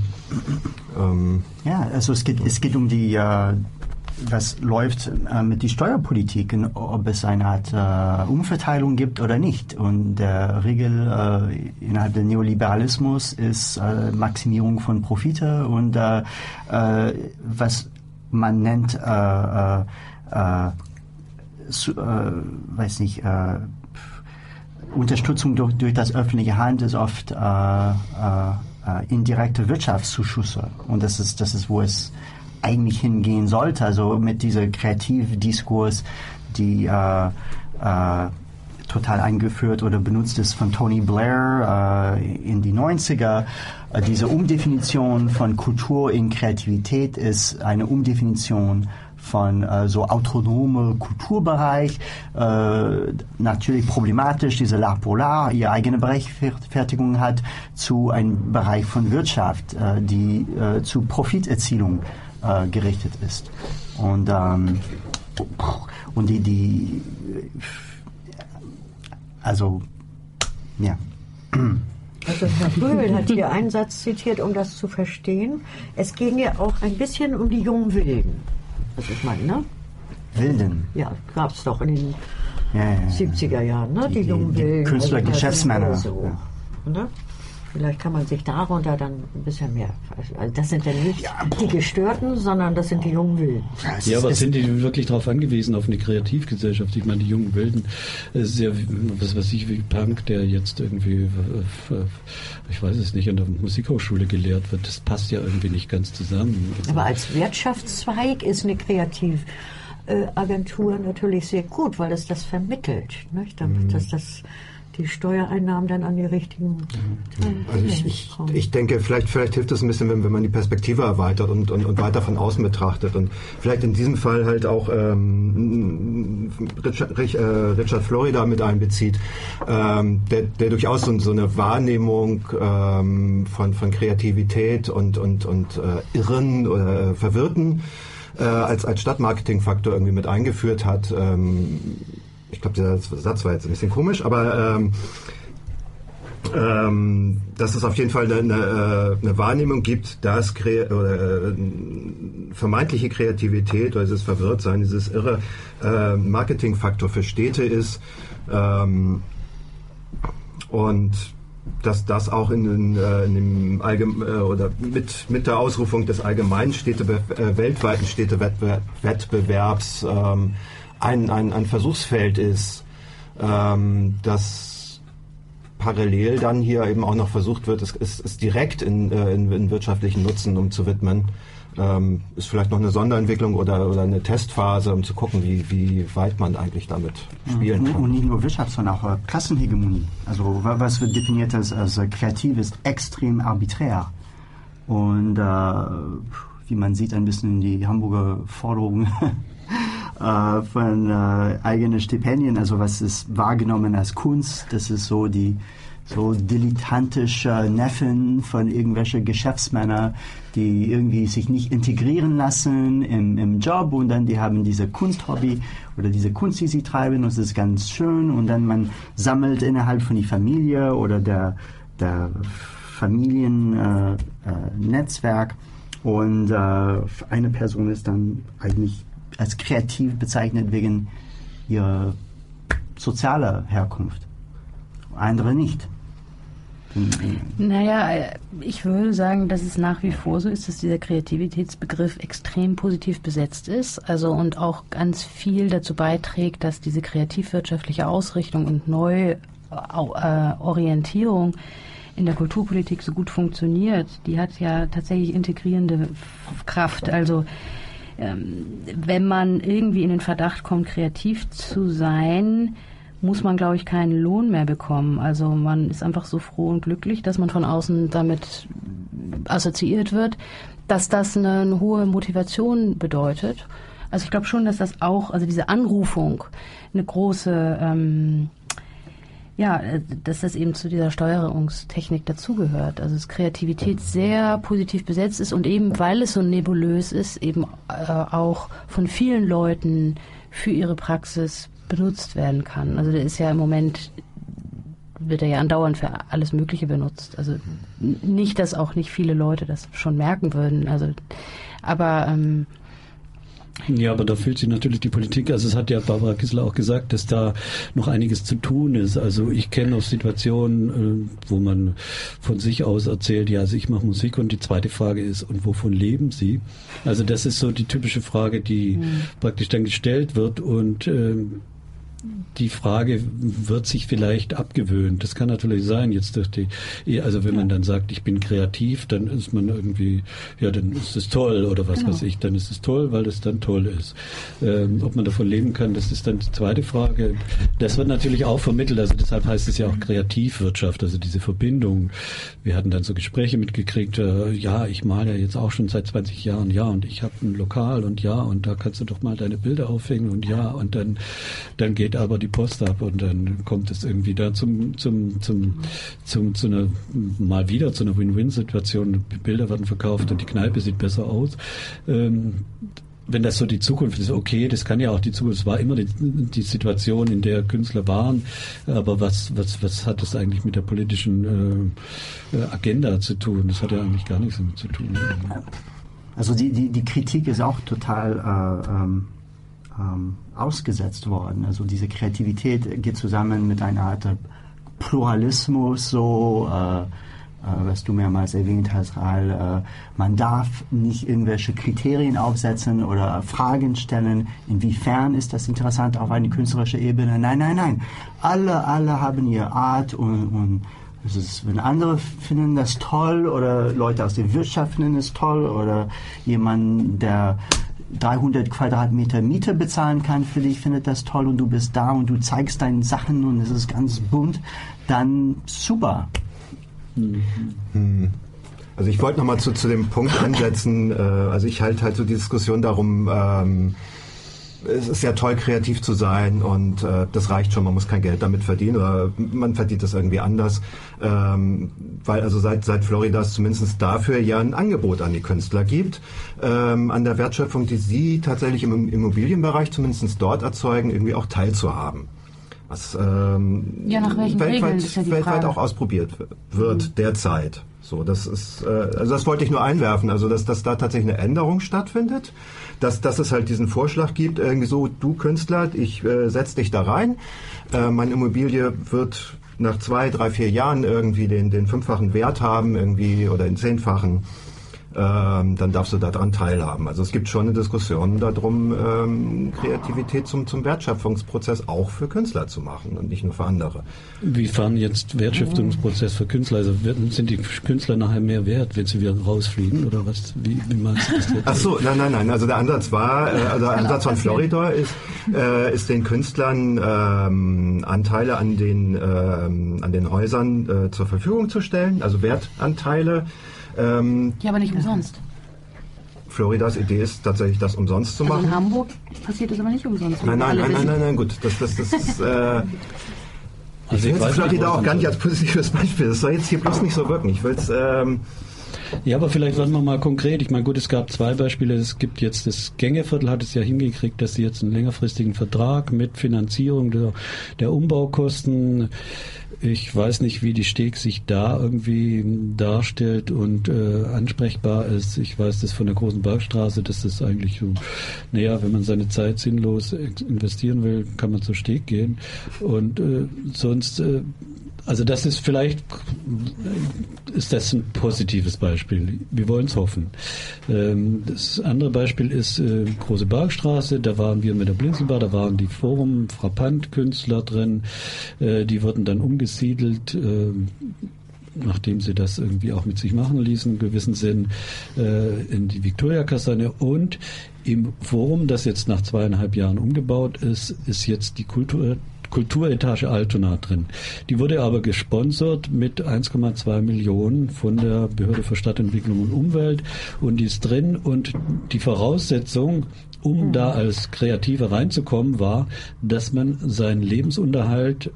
Ähm ja, also es geht, es geht um die, äh, was läuft äh, mit der Steuerpolitik, ob es eine Art äh, Umverteilung gibt oder nicht. Und der Regel äh, innerhalb des Neoliberalismus ist äh, Maximierung von Profite und äh, äh, was man nennt, äh, äh, äh, su, äh, weiß nicht, äh, Unterstützung durch, durch das öffentliche Hand ist oft äh, äh, indirekte Wirtschaftszuschüsse und das ist das ist wo es eigentlich hingehen sollte, also mit dieser Kreativdiskurs, die äh, äh, total eingeführt oder benutzt ist von Tony Blair äh, in die neunziger. Äh, diese Umdefinition von Kultur in Kreativität ist eine Umdefinition von äh, so autonome Kulturbereich, äh, natürlich problematisch, diese L'Art pour l'Art, ihre eigene Berechtfertigung hat, zu einem Bereich von Wirtschaft, äh, die äh, zu Profiterzielung äh, gerichtet ist. Und, ähm, und die, die, also, ja. Also Herr Fröbel hat hier einen Satz zitiert, um das zu verstehen. Es ging ja auch ein bisschen um die jungen Wilden. Das ist mein, ne? Wilden? Ja, gab es doch in den ja, ja, ja. siebziger Jahren, ne? Die, die jungen die Wilden. Künstler, also Geschäftsmänner. So, ja. Ne? Vielleicht kann man sich darunter dann ein bisschen mehr. Also das sind ja nicht ja, die Gestörten, sondern das sind die jungen Wilden. Ja, aber sind die wirklich darauf angewiesen, auf eine Kreativgesellschaft? Ich meine, die jungen Wilden, ist ja, was weiß ich, wie Punk, der jetzt irgendwie, ich weiß es nicht, an der Musikhochschule gelehrt wird, das passt ja irgendwie nicht ganz zusammen. Aber als Wirtschaftszweig ist eine Kreativagentur natürlich sehr gut, weil es das vermittelt, nicht? Damit, dass das die Steuereinnahmen dann an die richtigen... Also ich, ich, ich denke, vielleicht, vielleicht hilft es ein bisschen, wenn, wenn man die Perspektive erweitert und, und, und weiter von außen betrachtet und vielleicht in diesem Fall halt auch ähm, Richard, Richard Florida mit einbezieht, ähm, der, der durchaus so, so eine Wahrnehmung ähm, von, von Kreativität und, und, und äh, Irren oder Verwirrten äh, als, als Stadtmarketingfaktor irgendwie mit eingeführt hat. Ähm, Ich glaube, der Satz war jetzt ein bisschen komisch, aber ähm, ähm, dass es auf jeden Fall eine, eine, eine Wahrnehmung gibt, dass Kre- oder, äh, vermeintliche Kreativität oder dieses Verwirrtsein, dieses irre äh, Marketingfaktor für Städte ist ähm, und dass das auch in, in, in dem Allgeme- oder mit, mit der Ausrufung des allgemeinen Städte, äh, weltweiten Städtewettbewerbs ähm, Ein, ein, ein Versuchsfeld ist, ähm, das parallel dann hier eben auch noch versucht wird, es, es, es direkt in, äh, in, in wirtschaftlichen Nutzen umzuwidmen. Ähm, ist vielleicht noch eine Sonderentwicklung oder, oder eine Testphase, um zu gucken, wie, wie weit man eigentlich damit spielen kann. Und nicht nur Wirtschaft, sondern auch äh, Klassenhegemonie. Also was wird definiert als, als kreativ ist extrem arbiträr. Und äh, wie man sieht, ein bisschen die Hamburger Forderungen äh, von äh, eigenen Stipendien, also was ist wahrgenommen als Kunst, das ist so die so dilettantische Neffen von irgendwelchen Geschäftsmännern, die irgendwie sich nicht integrieren lassen im, im Job und dann die haben diese Kunsthobby oder diese Kunst, die sie treiben und es ist ganz schön und dann man sammelt innerhalb von der Familie oder der, der Familiennetzwerk äh, äh, und äh, eine Person ist dann eigentlich als kreativ bezeichnet wegen ihrer sozialer Herkunft, andere nicht. Naja, ich würde sagen, dass es nach wie vor so ist, dass dieser Kreativitätsbegriff extrem positiv besetzt ist, also und auch ganz viel dazu beiträgt, dass diese kreativwirtschaftliche Ausrichtung und Neuorientierung in der Kulturpolitik so gut funktioniert. Die hat ja tatsächlich integrierende Kraft, also ähm, wenn man irgendwie in den Verdacht kommt, kreativ zu sein, muss man, glaube ich, keinen Lohn mehr bekommen. Also man ist einfach so froh und glücklich, dass man von außen damit assoziiert wird, dass das eine, eine hohe Motivation bedeutet. Also ich glaube schon, dass das auch, also diese Anrufung, eine große, ähm, ja, dass das eben zu dieser Steuerungstechnik dazugehört. Also dass Kreativität sehr positiv besetzt ist und eben, weil es so nebulös ist, eben äh, auch von vielen Leuten für ihre Praxis benutzt werden kann. Also der ist ja im Moment, wird er ja andauernd für alles Mögliche benutzt. Also nicht, dass auch nicht viele Leute das schon merken würden. Also, aber ähm, ja, aber da fühlt sich natürlich die Politik, also es hat ja Barbara Kissler auch gesagt, dass da noch einiges zu tun ist. Also ich kenne auch Situationen, wo man von sich aus erzählt, ja, also ich mache Musik und die zweite Frage ist, und wovon leben Sie? Also das ist so die typische Frage, die mhm. praktisch dann gestellt wird und ähm, die Frage wird sich vielleicht abgewöhnt. Das kann natürlich sein, jetzt durch die, also wenn man dann sagt, ich bin kreativ, dann ist man irgendwie, ja, dann ist es toll oder was genau. weiß ich, dann ist es toll, weil es dann toll ist. Ähm, ob man davon leben kann, das ist dann die zweite Frage. Das wird natürlich auch vermittelt, also deshalb heißt es ja auch Kreativwirtschaft, also diese Verbindung. Wir hatten dann so Gespräche mitgekriegt, äh, ja, ich male ja jetzt auch schon seit zwanzig Jahren, ja, und ich habe ein Lokal und ja, und da kannst du doch mal deine Bilder aufhängen und ja, und dann, dann geht aber die Post ab und dann kommt es irgendwie da zum, zum, zum, zum, zu einer, mal wieder zu einer Win-Win-Situation. Bilder werden verkauft und die Kneipe sieht besser aus. Ähm, wenn das so die Zukunft ist, okay, das kann ja auch die Zukunft, es war immer die, die Situation, in der Künstler waren, aber was, was, was hat das eigentlich mit der politischen äh, Agenda zu tun? Das hat ja eigentlich gar nichts damit zu tun. Also die, die, die Kritik ist auch total äh, ähm Ähm, ausgesetzt worden. Also diese Kreativität geht zusammen mit einer Art Pluralismus, so äh, äh, was du mehrmals erwähnt hast, Rahl. Äh, man darf nicht irgendwelche Kriterien aufsetzen oder Fragen stellen, inwiefern ist das interessant auf eine künstlerische Ebene. Nein, nein, nein. Alle, alle haben ihre Art und, und es ist, wenn andere finden das toll oder Leute aus der Wirtschaft finden es toll oder jemand, der dreihundert Quadratmeter Miete bezahlen kann für dich, findet das toll und du bist da und du zeigst deine Sachen und es ist ganz bunt, dann super. Hm. Also ich wollte nochmal zu, zu dem Punkt ansetzen, äh, also ich halte halt so die Diskussion darum, ähm, es ist ja toll, kreativ zu sein und äh, das reicht schon, man muss kein Geld damit verdienen oder man verdient das irgendwie anders, ähm, weil also seit, seit Florida es zumindest dafür ja ein Angebot an die Künstler gibt, ähm, an der Wertschöpfung, die sie tatsächlich im Immobilienbereich zumindest dort erzeugen, irgendwie auch teilzuhaben. Was ähm, ja, nach welchen weltweit, Regeln ist ja die weltweit Frage. auch ausprobiert wird mhm. derzeit. So, das ist, äh, also das wollte ich nur einwerfen, also dass, dass da tatsächlich eine Änderung stattfindet, dass, dass es halt diesen Vorschlag gibt, irgendwie so, du Künstler, ich äh, setz dich da rein, äh, meine Immobilie wird nach zwei, drei, vier Jahren irgendwie den, den fünffachen Wert haben, irgendwie oder den zehnfachen, ähm, dann darfst du daran teilhaben. Also es gibt schon eine Diskussion darum, ähm, Kreativität zum, zum Wertschöpfungsprozess auch für Künstler zu machen und nicht nur für andere. Inwiefern jetzt Wertschöpfungsprozess für Künstler? Also sind die Künstler nachher mehr wert, wenn sie wieder rausfliegen oder was? Wie, wie meinst du das jetzt? Ach so, nein, nein, nein. Also der Ansatz war, äh, also der Ansatz von Florida ist, äh, ist den Künstlern ähm, Anteile an den ähm, an den Häusern äh, zur Verfügung zu stellen, also Wertanteile. Ja, aber nicht umsonst. Floridas Idee ist tatsächlich, das umsonst zu Also machen. in Hamburg passiert das aber nicht umsonst. Nein, nein, Alle nein, nein, wissen- nein, nein, gut. Das, das, das ist, äh, Also ich ich will weiß Florida nicht, wo auch es gar nicht hin als positives Beispiel. Das soll jetzt hier bloß nicht so wirken. Ich will es, ähm, Ja, aber vielleicht werden wir mal konkret. Ich meine, gut, es gab zwei Beispiele. Es gibt jetzt das Gängeviertel, hat es ja hingekriegt, dass sie jetzt einen längerfristigen Vertrag mit Finanzierung der, der Umbaukosten. Ich weiß nicht, wie die Steg sich da irgendwie darstellt und äh, ansprechbar ist. Ich weiß das von der Großen Bergstraße, dass das eigentlich so, naja, wenn man seine Zeit sinnlos investieren will, kann man zur Steg gehen. Und äh, sonst, äh, also das ist vielleicht, ist das ein positives Beispiel. Wir wollen es hoffen. Ähm, das andere Beispiel ist äh, Große Bergstraße. Da waren wir mit der Blinzelbar, da waren die Forum Frappant-Künstler drin. Äh, die wurden dann umgesiedelt, äh, nachdem sie das irgendwie auch mit sich machen ließen, im gewissen Sinn, äh, in die Viktoria-Kaserne. Und im Forum, das jetzt nach zweieinhalb Jahren umgebaut ist, ist jetzt die Kultur Kulturetage Altona drin. Die wurde aber gesponsert mit eins Komma zwei Millionen von der Behörde für Stadtentwicklung und Umwelt und die ist drin und die Voraussetzung, um mhm. da als Kreativer reinzukommen, war, dass man seinen Lebensunterhalt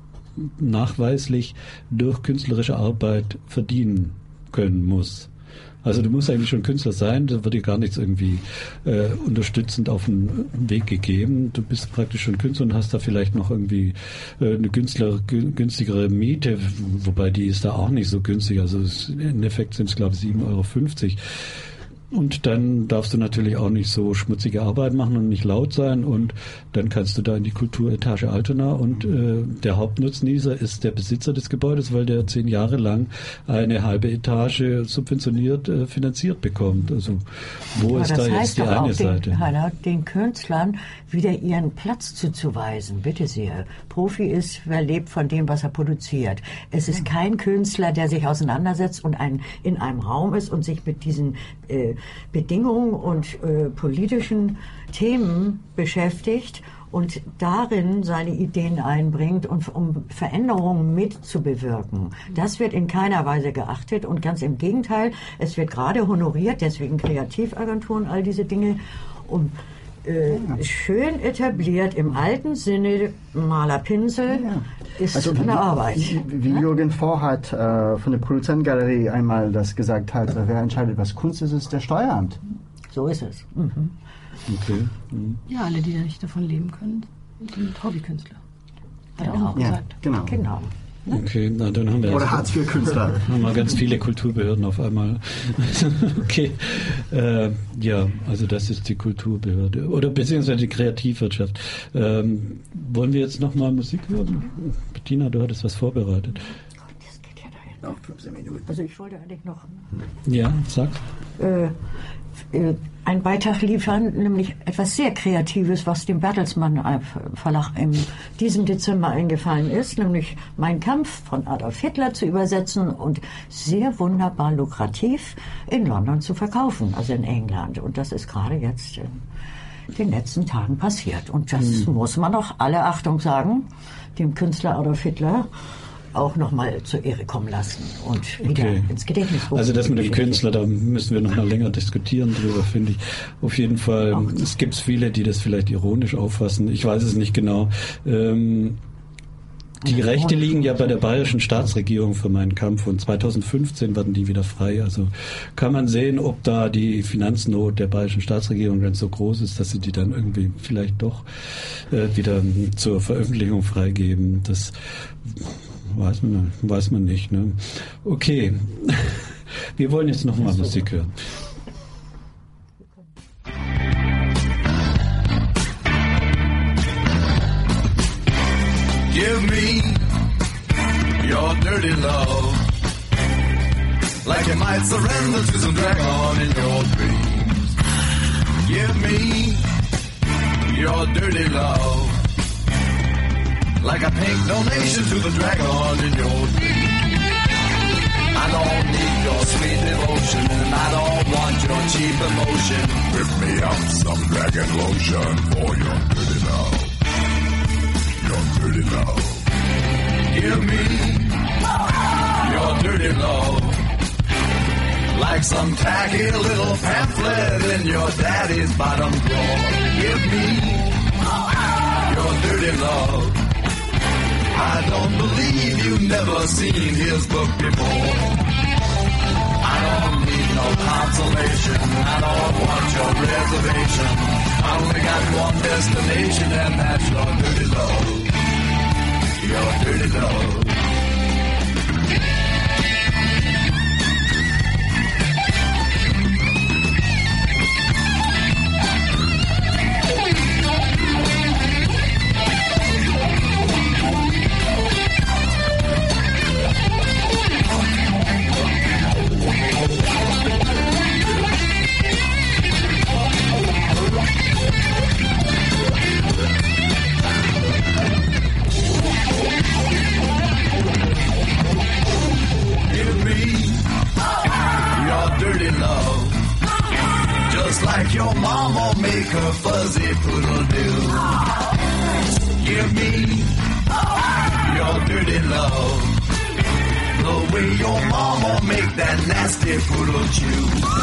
nachweislich durch künstlerische Arbeit verdienen können muss. Also du musst eigentlich schon Künstler sein, da wird dir gar nichts irgendwie äh, unterstützend auf den Weg gegeben. Du bist praktisch schon Künstler und hast da vielleicht noch irgendwie äh, eine Künstler, günstigere Miete, wobei die ist da auch nicht so günstig. Also es, im Endeffekt sind es, glaube ich, sieben Euro fünfzig. Und dann darfst du natürlich auch nicht so schmutzige Arbeit machen und nicht laut sein und dann kannst du da in die Kulturetage Altona und äh, der Hauptnutznießer ist der Besitzer des Gebäudes, weil der zehn Jahre lang eine halbe Etage subventioniert äh, finanziert bekommt. Also wo Aber ist das da heißt jetzt die doch eine auch Seite? Den, Heiner, den Künstlern wieder ihren Platz zuzuweisen. Bitte sehr. Profi ist, wer lebt von dem, was er produziert. Es ist kein Künstler, der sich auseinandersetzt und ein, in einem Raum ist und sich mit diesen äh, Bedingungen und äh, politischen Themen beschäftigt und darin seine Ideen einbringt, und um Veränderungen mitzubewirken. Das wird in keiner Weise geachtet und ganz im Gegenteil, es wird gerade honoriert, deswegen Kreativagenturen, all diese Dinge, um äh, schön etabliert im alten Sinne, Malerpinsel, ja. ist also eine wie, Arbeit. Wie, wie Jürgen Vorhat äh, von der Produzentengalerie einmal das gesagt hat, äh, wer entscheidet, was Kunst ist, ist der Steueramt. So ist es. Mhm. Okay. Mhm. Ja, alle, die nicht davon leben können, sind Hobbykünstler. Hat er Genau. auch gesagt. Ja, genau. Genau. Okay, na dann haben wir Oder jetzt- Hartz vier Künstler. haben wir ganz viele Kulturbehörden auf einmal. Okay, äh, ja, also das ist die Kulturbehörde oder beziehungsweise die Kreativwirtschaft. Ähm, wollen wir jetzt nochmal Musik hören? Bettina, du hattest was vorbereitet. Das geht ja dahin. Noch fünfzehn Minuten. Also ich wollte eigentlich noch Ja, sag. äh, äh, einen Beitrag liefern, nämlich etwas sehr Kreatives, was dem Bertelsmann Verlag in diesem Dezember eingefallen ist, nämlich Mein Kampf von Adolf Hitler zu übersetzen und sehr wunderbar lukrativ in London zu verkaufen, also in England. Und das ist gerade jetzt in den letzten Tagen passiert. Und das Mhm. muss man doch alle Achtung sagen, dem Künstler Adolf Hitler auch nochmal zur Ehre kommen lassen und wieder Okay. ins Gedächtnis rufen. Also das mit dem Künstler, da müssen wir noch mal länger diskutieren drüber, finde ich. Auf jeden Fall, Auch. es gibt viele, die das vielleicht ironisch auffassen. Ich weiß es nicht genau. Ähm, die Rechte liegen ja bei der bayerischen Staatsregierung für meinen Kampf und zweitausendfünfzehn werden die wieder frei. Also kann man sehen, ob da die Finanznot der bayerischen Staatsregierung ganz so groß ist, dass sie die dann irgendwie vielleicht doch äh, wieder zur Veröffentlichung freigeben. Das weiß man, weiß man nicht. Ne? Okay, wir wollen jetzt noch mal Musik hören. Give me your dirty love, like you might surrender to some dragon in your dreams. Give me your dirty love, like a pink donation to the dragon in your dreams. I don't need your sweet devotion, and I don't want your cheap emotion. Whip me up some dragon lotion for your dirty love. Your dirty love. Give me your dirty love, like some tacky little pamphlet in your daddy's bottom drawer. Give me your dirty love. I don't believe you've never seen his book before. I don't need no consolation. I don't want your reservation. I only got one destination, and that's your dirty love. Your dirty love. Like your mama make her fuzzy poodle do. Give me your dirty love, the way your mama make that nasty poodle chew.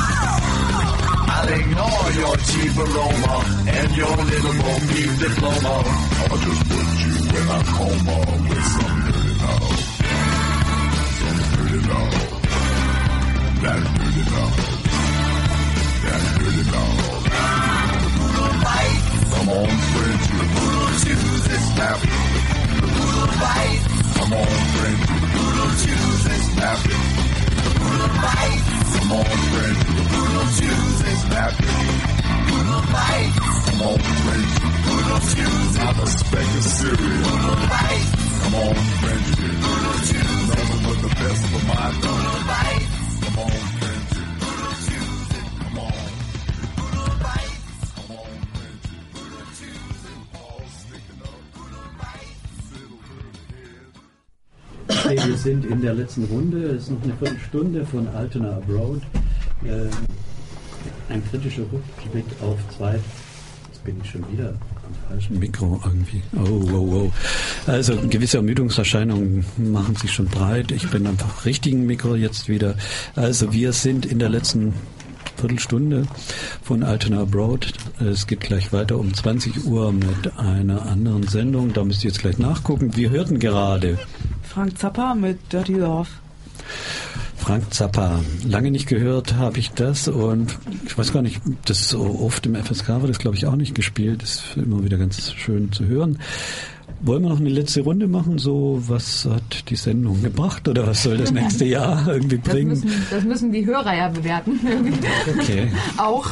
I'll ignore your cheap aroma and your little Bo Peep diploma. I'll just put you in a coma with some dirty love. Some dirty love. That dirty love. That dirty love. Poodle bite. Come on, friend, to the poodle choose its nappy. The poodle bite. Come on, friend, to the poodle choose its nappy. The poodle bite. Come on, friend, to the poodle choose its nappy. Poodle bite. Come on, friend, to the poodle choose. Not a speck of cereal. Poodle bite. Come on, friend, to the poodle choose. Nothing but the best for my dog. Poodle bite. Come on, friend, to the poodle choose it. Come on. Poodle bite. Come on, friend, to the poodle choose it. All sticking up. Poodle bite. Little bird head. Okay, wir sind in der letzten Runde. Es ist noch eine Viertelstunde von Altona Abroad. Äh, ein kritischer Rückblick auf zwei. Jetzt bin ich schon wieder am falschen Mikro irgendwie. Oh, wow, wow. Also gewisse Ermüdungserscheinungen machen sich schon breit. Ich bin einfach richtigen Mikro jetzt wieder. Also wir sind in der letzten Viertelstunde von Altona Abroad. Es geht gleich weiter um zwanzig Uhr mit einer anderen Sendung. Da müsst ihr jetzt gleich nachgucken. Wir hörten gerade Frank Zappa mit Dirty Love. Frank Zappa. Lange nicht gehört habe ich das und ich weiß gar nicht, das ist so oft im F S K wird das glaube ich auch nicht gespielt. Das ist immer wieder ganz schön zu hören. Wollen wir noch eine letzte Runde machen? So, was hat die Sendung gebracht oder was soll das nächste Jahr irgendwie bringen? Das müssen, das müssen die Hörer ja bewerten. Okay. Auch.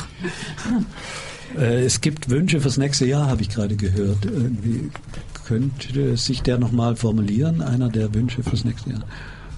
Äh, es gibt Wünsche fürs nächste Jahr, habe ich gerade gehört. Irgendwie könnte sich der nochmal formulieren, einer der Wünsche fürs nächste Jahr?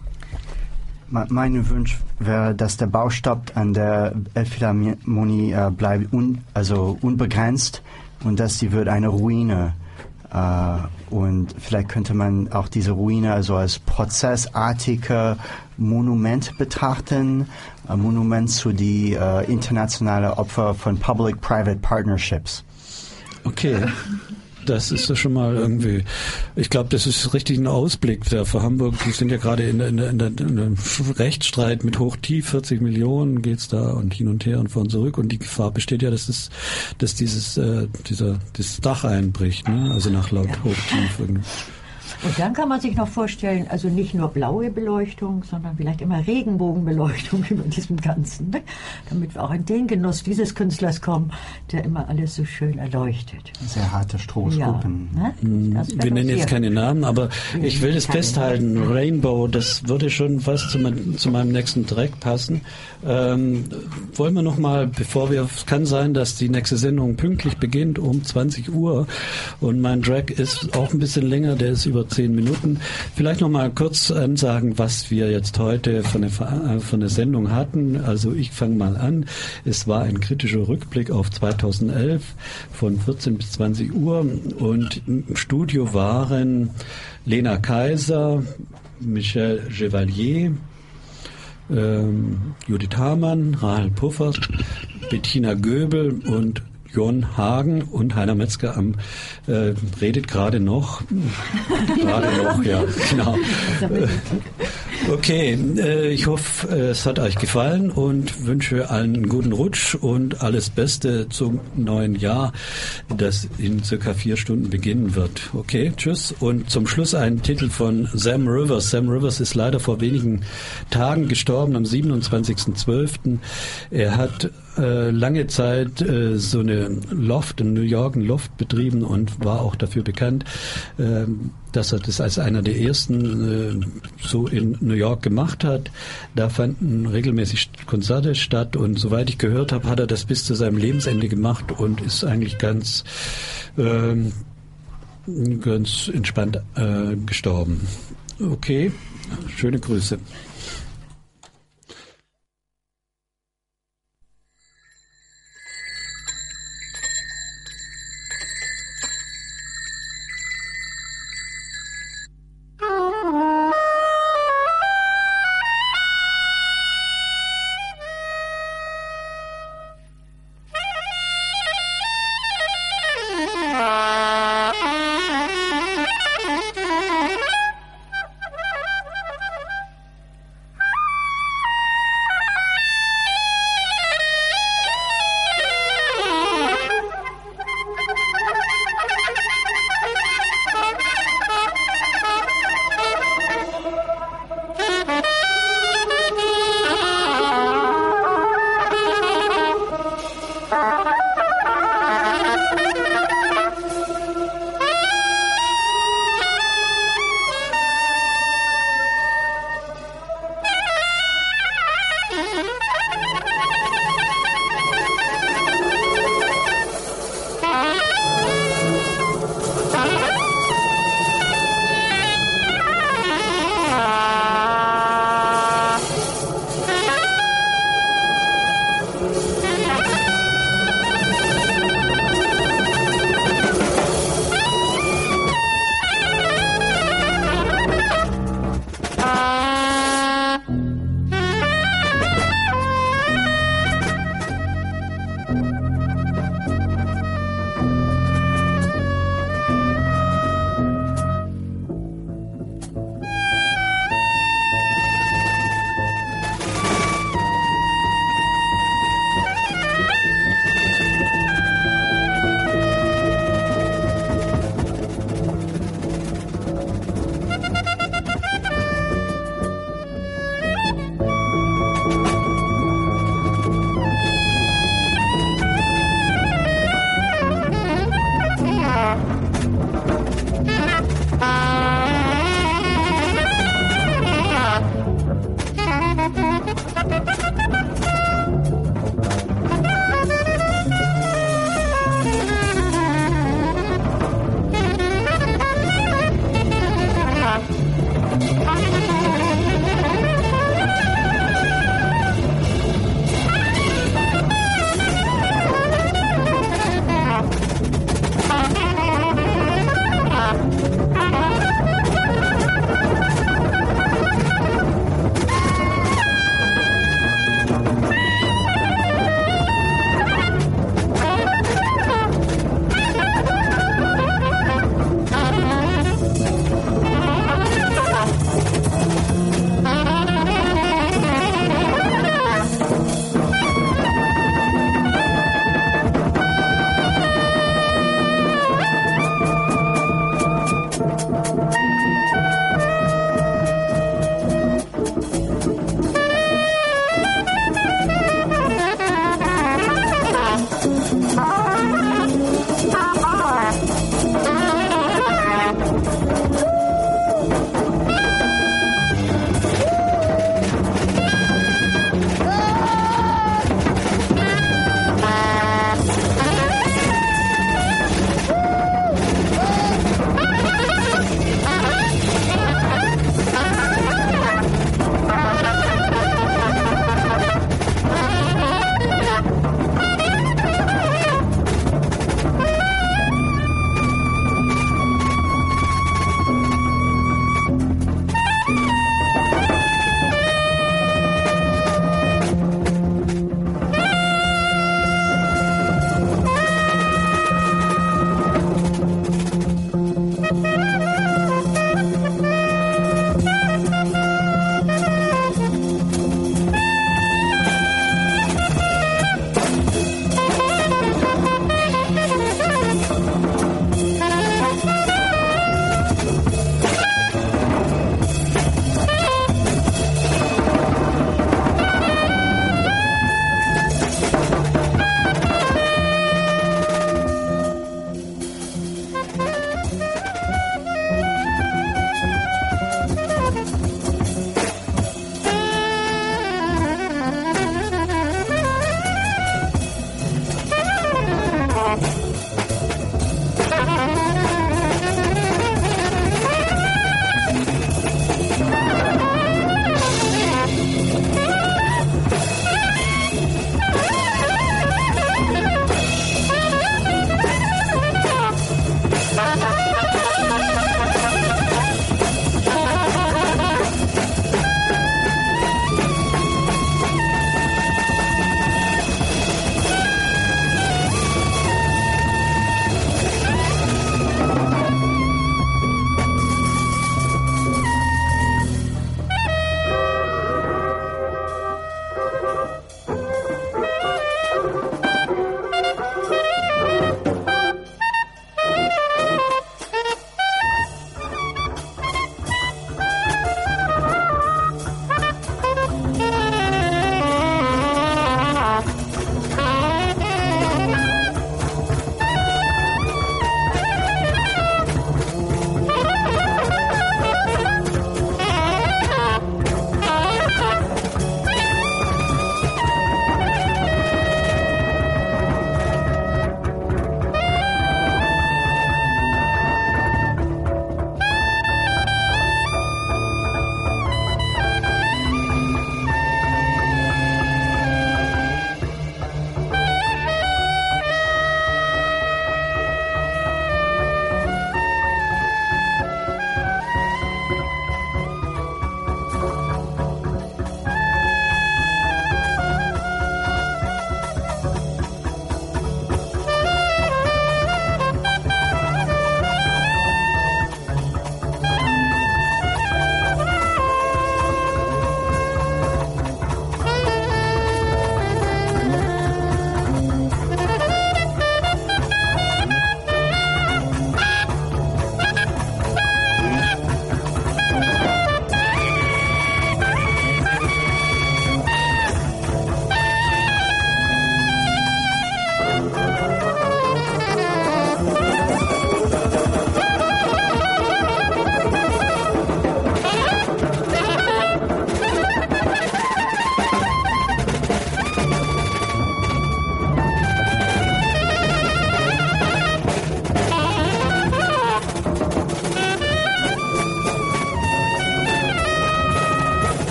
Mein Wunsch wäre, dass der Baustopp an der Elbphilharmonie äh, bleibt un, also unbegrenzt und dass sie wird eine Ruine. Äh, und vielleicht könnte man auch diese Ruine also als prozessartige Monument betrachten, ein Monument zu die äh, internationale Opfer von Public-Private Partnerships. Okay. Das ist doch schon mal irgendwie, ich glaube, das ist richtig ein Ausblick für Hamburg. Die sind ja gerade in, in, in, in einem Rechtsstreit mit Hoch-Tief, vierzig Millionen geht's da und hin und her und vor und zurück. Und die Gefahr besteht ja, dass, es, dass dieses äh, dieser, das Dach einbricht, ne? Also nach laut ja. Hoch-Tief irgendwie. Und dann kann man sich noch vorstellen, also nicht nur blaue Beleuchtung, sondern vielleicht immer Regenbogenbeleuchtung über diesem Ganzen, ne? Damit wir auch in den Genuss dieses Künstlers kommen, der immer alles so schön erleuchtet. Sehr harte Strohschuppen. Ja, ne? Wir nennen jetzt keine Namen, aber ich will das festhalten. Rainbow, das würde schon fast zu, mein, zu meinem nächsten Track passen. Ähm, wollen wir noch mal, bevor wir, es kann sein, dass die nächste Sendung pünktlich beginnt um zwanzig Uhr und mein Track ist auch ein bisschen länger, der ist über zehn Minuten. Vielleicht noch mal kurz ansagen, was wir jetzt heute von der, von der Sendung hatten. Also ich fange mal an. Es war ein kritischer Rückblick auf zweitausendelf von vierzehn bis zwanzig Uhr und im Studio waren Lena Kaiser, Michel Chevalier, ähm, Judith Hamann, Rahel Puffers, Bettina Göbel und Jon Hagen und Heiner Metzger am äh, redet gerade noch. Gerade noch, ja, genau. Okay, äh, ich hoffe, es hat euch gefallen und wünsche allen einen guten Rutsch und alles Beste zum neuen Jahr, das in circa vier Stunden beginnen wird. Okay, tschüss. Und zum Schluss ein Titel von Sam Rivers. Sam Rivers ist leider vor wenigen Tagen gestorben, am siebenundzwanzigsten zwölften Er hat äh, lange Zeit äh, so eine Loft, in New York ein Loft betrieben und war auch dafür bekannt, äh, dass er das als einer der ersten äh, so in New York gemacht hat. Da fanden regelmäßig Konzerte statt und soweit ich gehört habe, hat er das bis zu seinem Lebensende gemacht und ist eigentlich ganz äh, ganz entspannt äh, gestorben. Okay, schöne Grüße.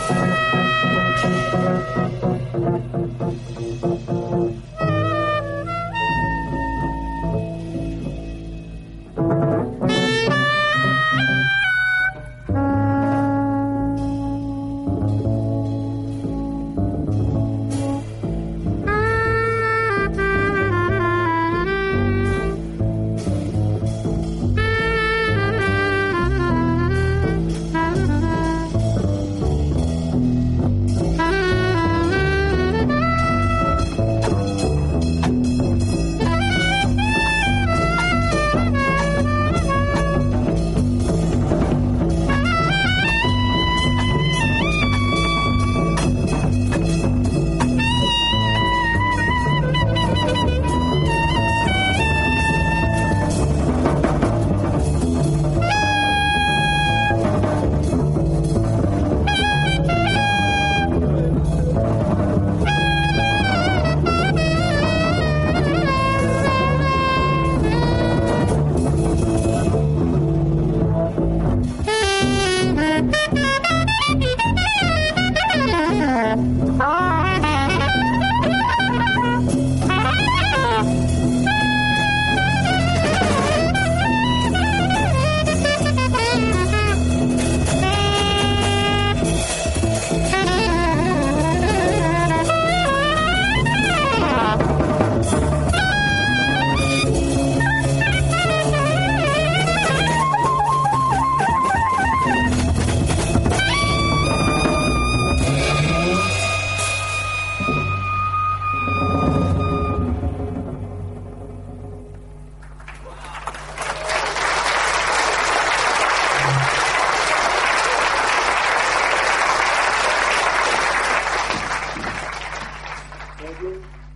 Thank you.